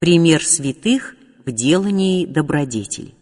Пример святых в делании добродетели.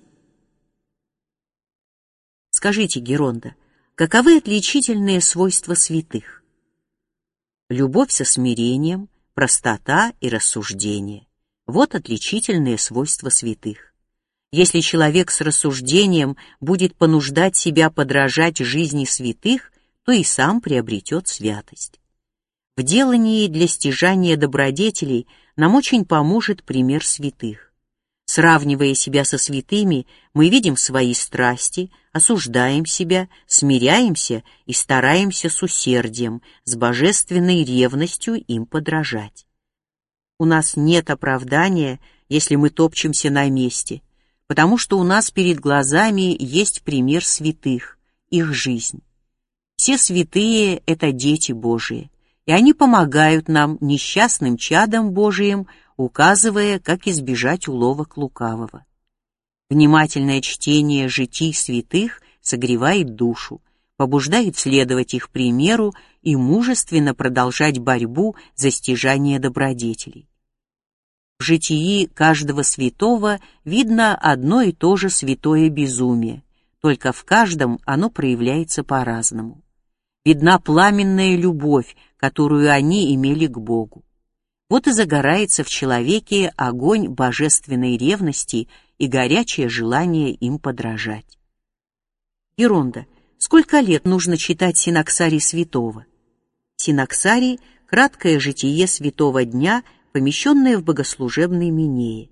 Скажите, Геронда, каковы отличительные свойства святых? Любовь со смирением, простота и рассуждение. Вот отличительные свойства святых. Если человек с рассуждением будет понуждать себя подражать жизни святых, то и сам приобретет святость. В делании для стяжания добродетелей нам очень поможет пример святых. Сравнивая себя со святыми, мы видим свои страсти, осуждаем себя, смиряемся и стараемся с усердием, с божественной ревностью им подражать. У нас нет оправдания, если мы топчемся на месте, потому что у нас перед глазами есть пример святых, их жизнь. Все святые — это дети Божии, и они помогают нам, несчастным чадам Божиим, указывая, как избежать уловок лукавого. Внимательное чтение житий святых согревает душу, побуждает следовать их примеру и мужественно продолжать борьбу за стяжание добродетелей. В житии каждого святого видно одно и то же святое безумие, только в каждом оно проявляется по-разному. Видна пламенная любовь, которую они имели к Богу. Вот и загорается в человеке огонь божественной ревности и горячее желание им подражать. Геронда, сколько лет нужно читать синоксарий святого? Синоксарий — краткое житие святого дня, помещенное в богослужебной Минее.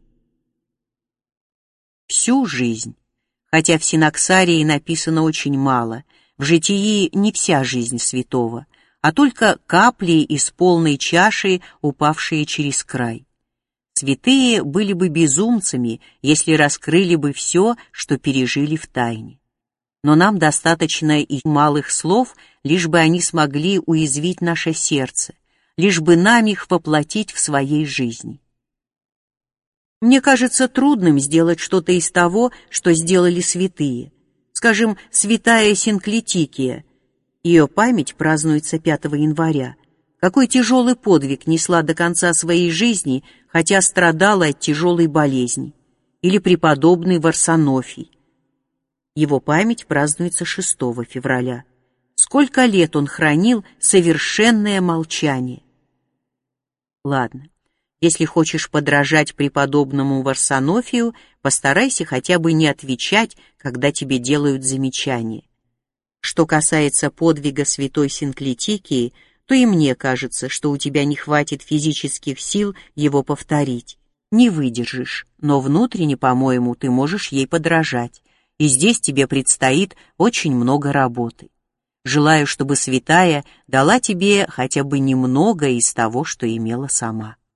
Всю жизнь. Хотя в синоксарии написано очень мало, в житии не вся жизнь святого, а только капли из полной чаши, упавшие через край. Святые были бы безумцами, если раскрыли бы все, что пережили в тайне. Но нам достаточно и малых слов, лишь бы они смогли уязвить наше сердце, лишь бы нам их воплотить в своей жизни. Мне кажется трудным сделать что-то из того, что сделали святые. Скажем, святая Синклитикия. Ее память празднуется 5 января. Какой тяжелый подвиг несла до конца своей жизни, хотя страдала от тяжелой болезни. Или преподобный Варсонофий. Его память празднуется 6 февраля. Сколько лет он хранил совершенное молчание. Ладно, если хочешь подражать преподобному Варсонофию, постарайся хотя бы не отвечать, когда тебе делают замечания. Что касается подвига святой Синклитикии, то и мне кажется, что у тебя не хватит физических сил его повторить. Не выдержишь, но внутренне, по-моему, ты можешь ей подражать, и здесь тебе предстоит очень много работы. Желаю, чтобы святая дала тебе хотя бы немного из того, что имела сама.